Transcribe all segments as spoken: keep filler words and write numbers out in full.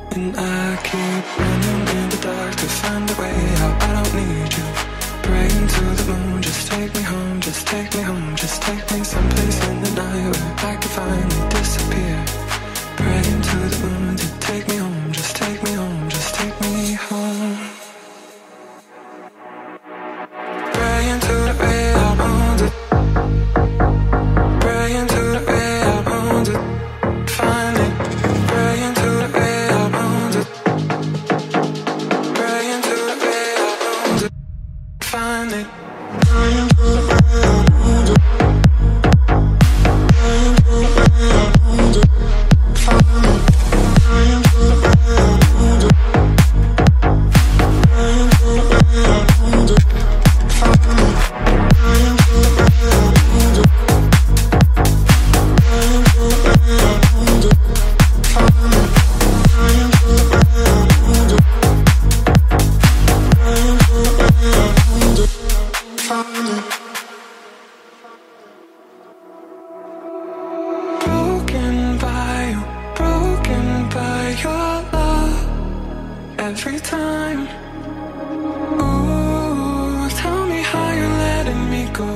And I keep running in the dark to find a way out. I don't need you. Praying to the moon, just take me home, just take me home, just take me someplace in the night where I can finally disappear. Praying to the moon to take me home, just take me home, just take me home. Praying to the way I want it. Praying to the way I want it. Find it. Praying to the way I want it. Praying to the way I want it. Find it. Praying to the way I want it. Praying to the way I want it. Find it. Praying to the way I want it. Praying to the way I want it. Find it. Praying to the way I want it. Praying to the way I want it. Find it. Praying to the way I want it. Praying to the way I want it. Find it. Broken by you, broken by your love. Every time. Ooh, tell me how you're letting me go.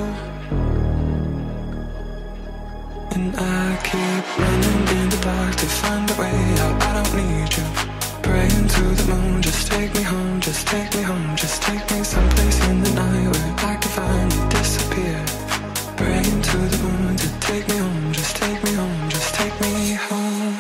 And I keep running in the dark to find a way out. I don't need you. Praying to the moon, just take me home, just take me home, just take me someplace in the night where I can finally disappear. Praying to the moon to take me home, just take me home, just take me home.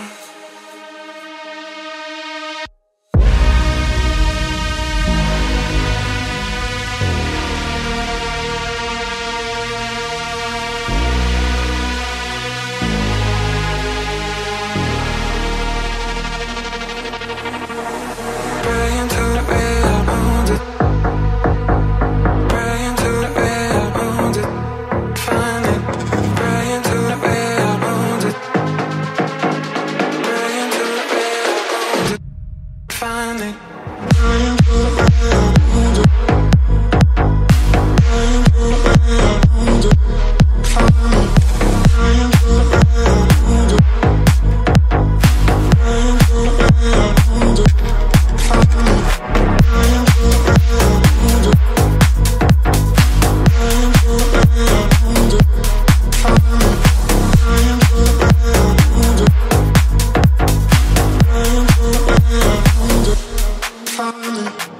Praying to the way I want it. Praying to the way I want it. Find it. Praying to the way I want it. Praying to the way I want it. Find it. Praying to the way I want it. Praying to the way I want it. Find it. Praying to the way I want it. Praying to the way I want it. Find it. Praying to the way I want it. Praying to the way I want it. Find it. Praying to the way I want it. Praying to the way I want it. Find it.